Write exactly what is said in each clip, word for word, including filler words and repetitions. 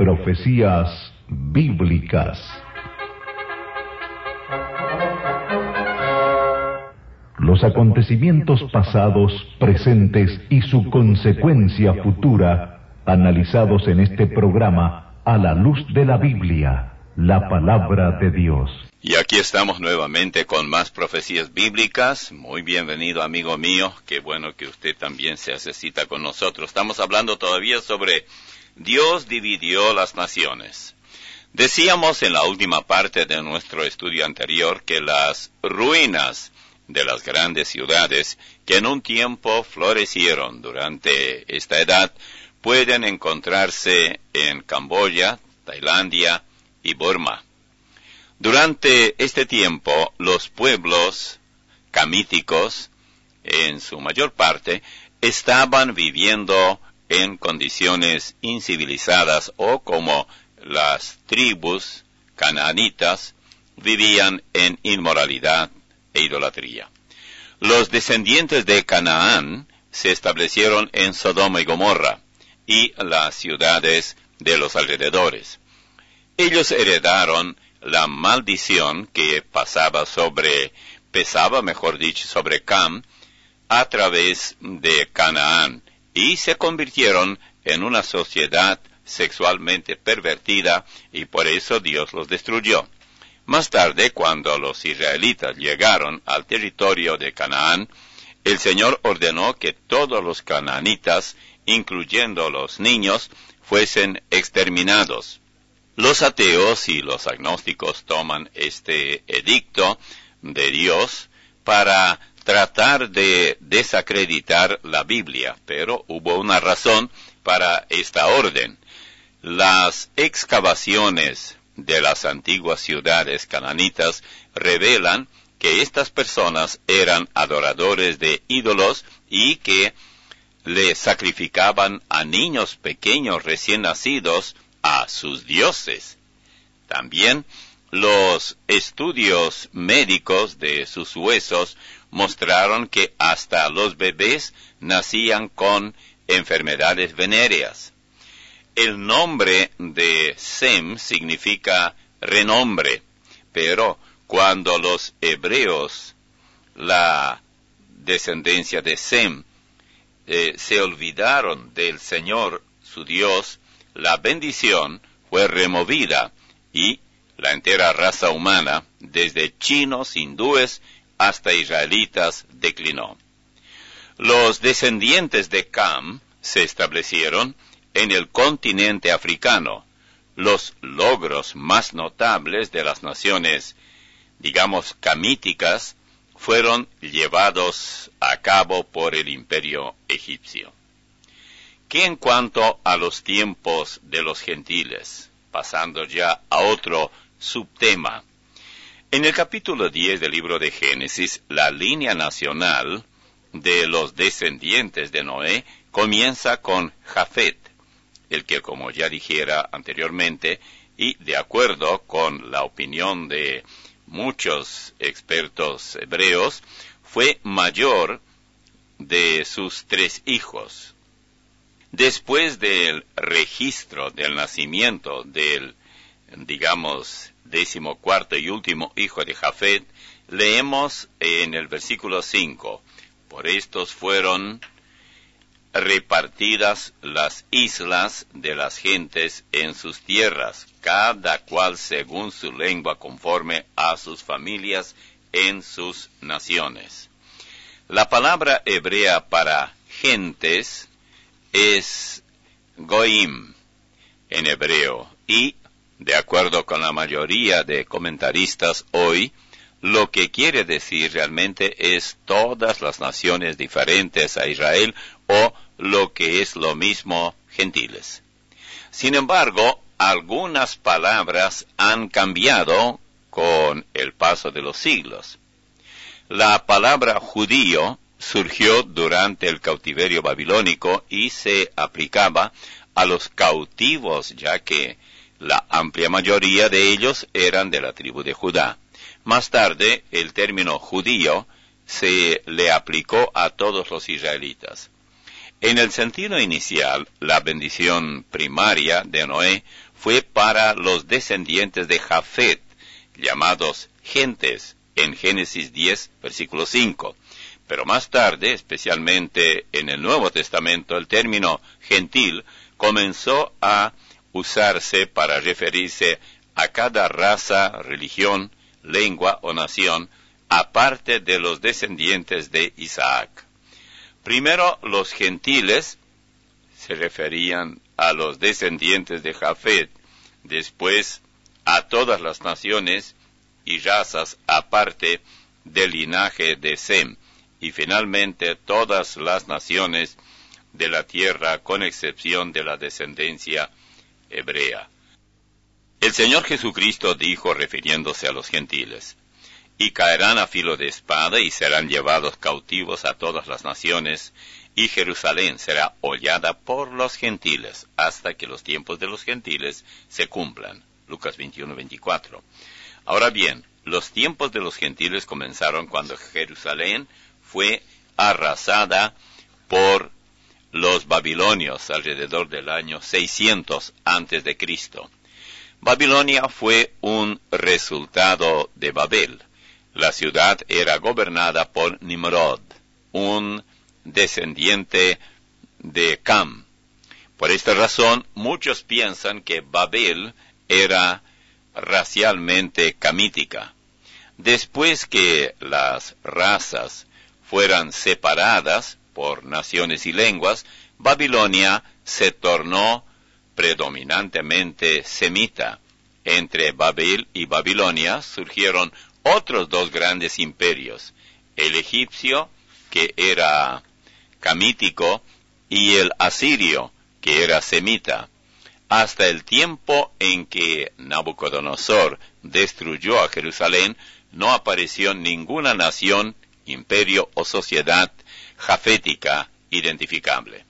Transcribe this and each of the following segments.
Profecías bíblicas. Los acontecimientos pasados, presentes y su consecuencia futura, analizados en este programa a la luz de la Biblia, la palabra de Dios. Y aquí estamos nuevamente con más profecías bíblicas. Muy bienvenido, amigo mío. Qué bueno que usted también se hace cita con nosotros. Estamos hablando todavía sobre Dios dividió las naciones. Decíamos en la última parte de nuestro estudio anterior que las ruinas de las grandes ciudades que en un tiempo florecieron durante esta edad pueden encontrarse en Camboya, Tailandia y Burma. Durante este tiempo, los pueblos camíticos, en su mayor parte, estaban viviendo en condiciones incivilizadas o como las tribus canaanitas vivían en inmoralidad e idolatría. Los descendientes de Canaán se establecieron en Sodoma y Gomorra y las ciudades de los alrededores. Ellos heredaron la maldición que pasaba sobre, pesaba, mejor dicho, sobre Cam a través de Canaán y se convirtieron en una sociedad sexualmente pervertida y por eso Dios los destruyó. Más tarde, cuando los israelitas llegaron al territorio de Canaán, el Señor ordenó que todos los canaanitas, incluyendo los niños, fuesen exterminados. Los ateos y los agnósticos toman este edicto de Dios para tratar de desacreditar la Biblia, pero hubo una razón para esta orden. Las excavaciones de las antiguas ciudades cananitas revelan que estas personas eran adoradores de ídolos y que le sacrificaban a niños pequeños recién nacidos a sus dioses. También los estudios médicos de sus huesos mostraron que hasta los bebés nacían con enfermedades venéreas. El nombre de Sem significa renombre, pero cuando los hebreos, la descendencia de Sem, eh, se olvidaron del Señor, su Dios, la bendición fue removida y la entera raza humana, desde chinos, hindúes hasta israelitas, declinó. Los descendientes de Cam se establecieron en el continente africano. Los logros más notables de las naciones, digamos, camíticas, fueron llevados a cabo por el imperio egipcio. Que en cuanto a los tiempos de los gentiles, pasando ya a otro subtema, en el capítulo diez del libro de Génesis, la línea nacional de los descendientes de Noé comienza con Jafet, el que, como ya dijera anteriormente, y de acuerdo con la opinión de muchos expertos hebreos, fue mayor de sus tres hijos. Después del registro del nacimiento del, digamos, decimocuarto y último hijo de Jafet, leemos en el versículo cinco, por estos fueron repartidas las islas de las gentes en sus tierras, cada cual según su lengua conforme a sus familias en sus naciones. La palabra hebrea para gentes es goim en hebreo y, de acuerdo con la mayoría de comentaristas hoy, lo que quiere decir realmente es todas las naciones diferentes a Israel o lo que es lo mismo gentiles. Sin embargo, algunas palabras han cambiado con el paso de los siglos. La palabra judío surgió durante el cautiverio babilónico y se aplicaba a los cautivos, ya que la amplia mayoría de ellos eran de la tribu de Judá. Más tarde, el término judío se le aplicó a todos los israelitas. En el sentido inicial, la bendición primaria de Noé fue para los descendientes de Jafet, llamados gentes, en Génesis diez, versículo cinco. Pero más tarde, especialmente en el Nuevo Testamento, el término gentil comenzó a usarse para referirse a cada raza, religión, lengua o nación, aparte de los descendientes de Isaac. Primero, los gentiles se referían a los descendientes de Jafet, después a todas las naciones y razas aparte del linaje de Sem, y finalmente todas las naciones de la tierra con excepción de la descendencia hebrea. El Señor Jesucristo dijo, refiriéndose a los gentiles, y caerán a filo de espada y serán llevados cautivos a todas las naciones, y Jerusalén será hollada por los gentiles, hasta que los tiempos de los gentiles se cumplan. Lucas veintiuno, veinticuatro. Ahora bien, los tiempos de los gentiles comenzaron cuando Jerusalén fue arrasada por los babilonios alrededor del año seiscientos antes de Cristo. Babilonia fue un resultado de Babel. La ciudad era gobernada por Nimrod, un descendiente de Cam. Por esta razón, muchos piensan que Babel era racialmente camítica. Después que las razas fueran separadas por naciones y lenguas, Babilonia se tornó predominantemente semita. Entre Babel y Babilonia surgieron otros dos grandes imperios, el egipcio, que era camítico, y el asirio, que era semita, hasta el tiempo en que Nabucodonosor destruyó a Jerusalén. No apareció ninguna nación, imperio o sociedad jafética identificable.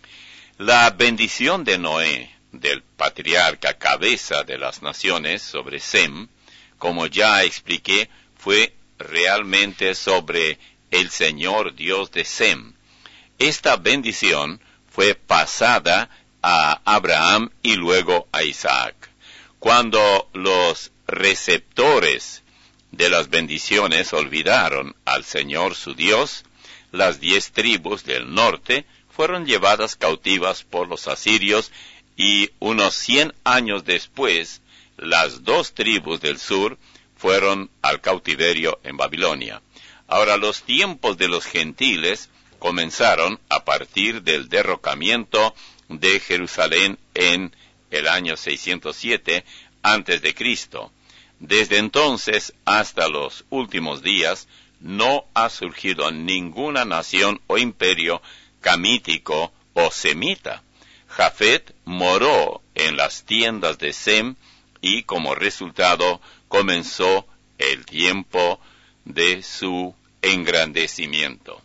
La bendición de Noé, del patriarca cabeza de las naciones, sobre Sem, como ya expliqué, fue realmente sobre el Señor Dios de Sem. Esta bendición fue pasada a Abraham y luego a Isaac. Cuando los receptores de las bendiciones olvidaron al Señor su Dios, las diez tribus del norte fueron llevadas cautivas por los asirios y unos cien años después, las dos tribus del sur fueron al cautiverio en Babilonia. Ahora, los tiempos de los gentiles comenzaron a partir del derrocamiento de Jerusalén en el año seiscientos siete antes de Cristo. Desde entonces hasta los últimos días no ha surgido ninguna nación o imperio camítico o semita. Jafet moró en las tiendas de Sem y como resultado comenzó el tiempo de su engrandecimiento.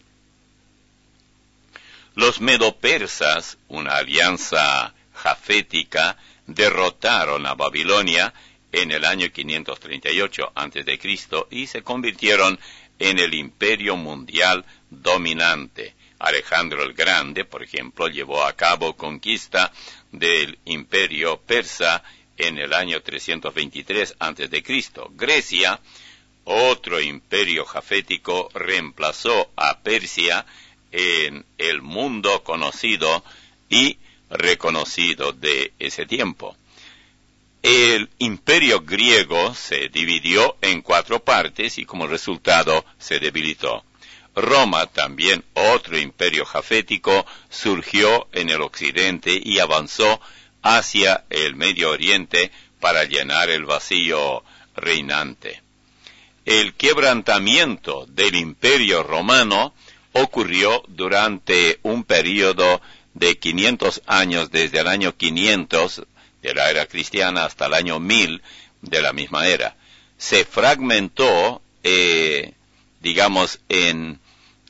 Los medopersas, una alianza jafética, derrotaron a Babilonia en el año quinientos treinta y ocho antes de Cristo y se convirtieron en el imperio mundial dominante. Alejandro el Grande, por ejemplo, llevó a cabo conquista del imperio persa en el año trescientos veintitrés antes de Cristo. Grecia, otro imperio jafético, reemplazó a Persia en el mundo conocido y reconocido de ese tiempo. El imperio griego se dividió en cuatro partes y como resultado se debilitó. Roma, también otro imperio jafético, surgió en el occidente y avanzó hacia el Medio Oriente para llenar el vacío reinante. El quebrantamiento del imperio romano ocurrió durante un período de quinientos años, desde el año quinientos de la era cristiana hasta el año mil de la misma era. Se fragmentó, eh, digamos, en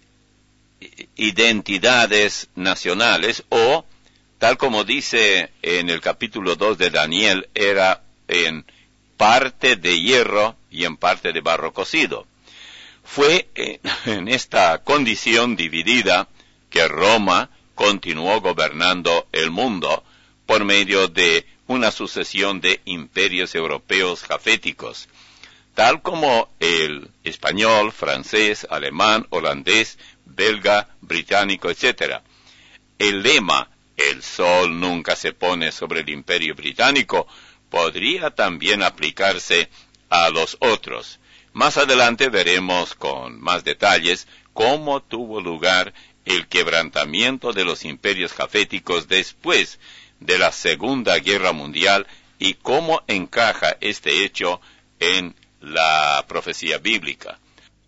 identidades nacionales o, tal como dice en el capítulo dos de Daniel, era en parte de hierro y en parte de barro cocido. Fue en esta condición dividida que Roma continuó gobernando el mundo por medio de una sucesión de imperios europeos jaféticos, tal como el español, francés, alemán, holandés, belga, británico, etcétera. El lema, el sol nunca se pone sobre el imperio británico, podría también aplicarse a los otros. Más adelante veremos con más detalles cómo tuvo lugar el quebrantamiento de los imperios jaféticos después de la Segunda Guerra Mundial y cómo encaja este hecho en la profecía bíblica.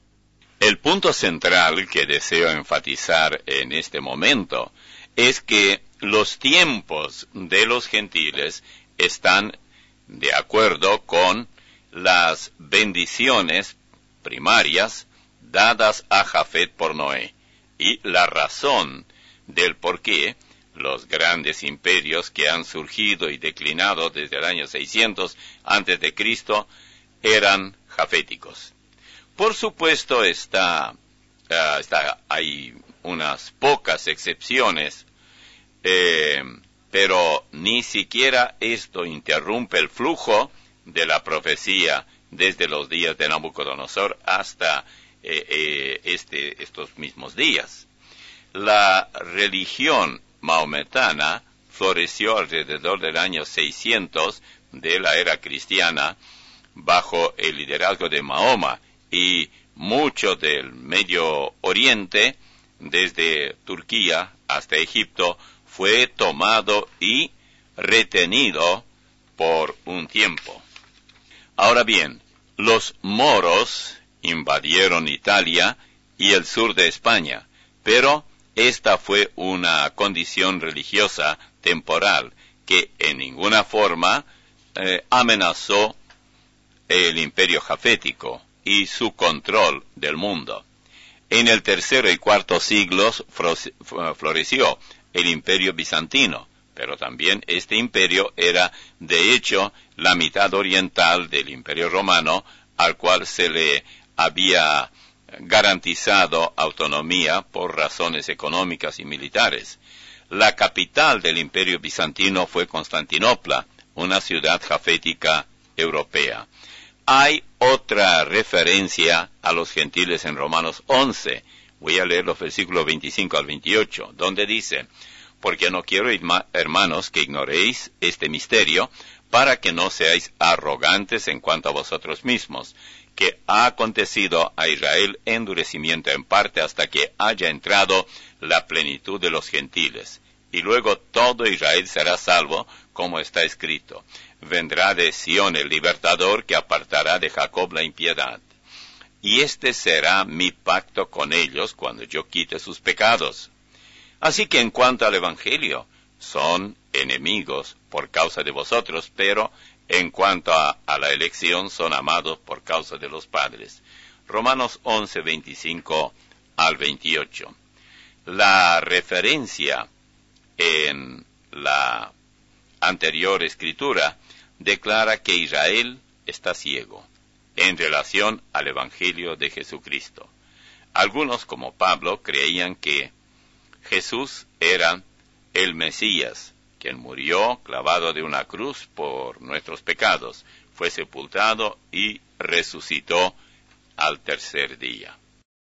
El punto central que deseo enfatizar en este momento es que los tiempos de los gentiles están de acuerdo con las bendiciones primarias dadas a Jafet por Noé, y la razón del por qué los grandes imperios que han surgido y declinado desde el año seiscientos antes de Cristo eran jaféticos. Por supuesto está, uh, está hay unas pocas excepciones, eh, pero ni siquiera esto interrumpe el flujo de la profecía desde los días de Nabucodonosor hasta eh, eh, este, estos mismos días. La religión maometana floreció alrededor del año seiscientos de la era cristiana bajo el liderazgo de Mahoma, y mucho del Medio Oriente, desde Turquía hasta Egipto, fue tomado y retenido por un tiempo. Ahora bien, los moros invadieron Italia y el sur de España, pero esta fue una condición religiosa temporal que en ninguna forma eh, amenazó el imperio jafético y su control del mundo. En el tercero y cuarto siglos floreció el imperio bizantino, pero también este imperio era de hecho la mitad oriental del imperio romano, al cual se le había garantizado autonomía por razones económicas y militares. La capital del imperio bizantino fue Constantinopla, una ciudad jafética europea. Hay otra referencia a los gentiles en Romanos once. Voy a leer los versículos veinticinco al veintiocho, donde dice: porque no quiero, hermanos, que ignoréis este misterio, para que no seáis arrogantes en cuanto a vosotros mismos, que ha acontecido a Israel endurecimiento en parte hasta que haya entrado la plenitud de los gentiles. Y luego todo Israel será salvo, como está escrito: vendrá de Sión el libertador, que apartará de Jacob la impiedad. Y este será mi pacto con ellos cuando yo quite sus pecados. Así que en cuanto al Evangelio, son enemigos por causa de vosotros, pero en cuanto a, a la elección, son amados por causa de los padres. Romanos once, veinticinco al veintiocho. La referencia en la anterior escritura declara que Israel está ciego en relación al Evangelio de Jesucristo. Algunos, como Pablo, creían que Jesús era el Mesías, quien murió clavado de una cruz por nuestros pecados, fue sepultado y resucitó al tercer día.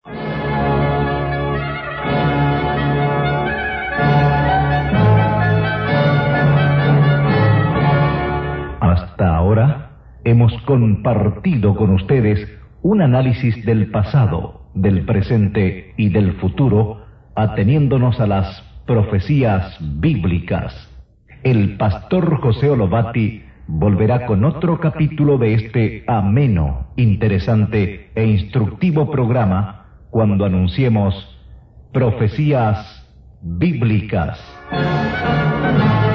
Hasta ahora hemos compartido con ustedes un análisis del pasado, del presente y del futuro, ateniéndonos a las profecías bíblicas. El pastor José Olobati volverá con otro capítulo de este ameno, interesante e instructivo programa cuando anunciemos Profecías Bíblicas.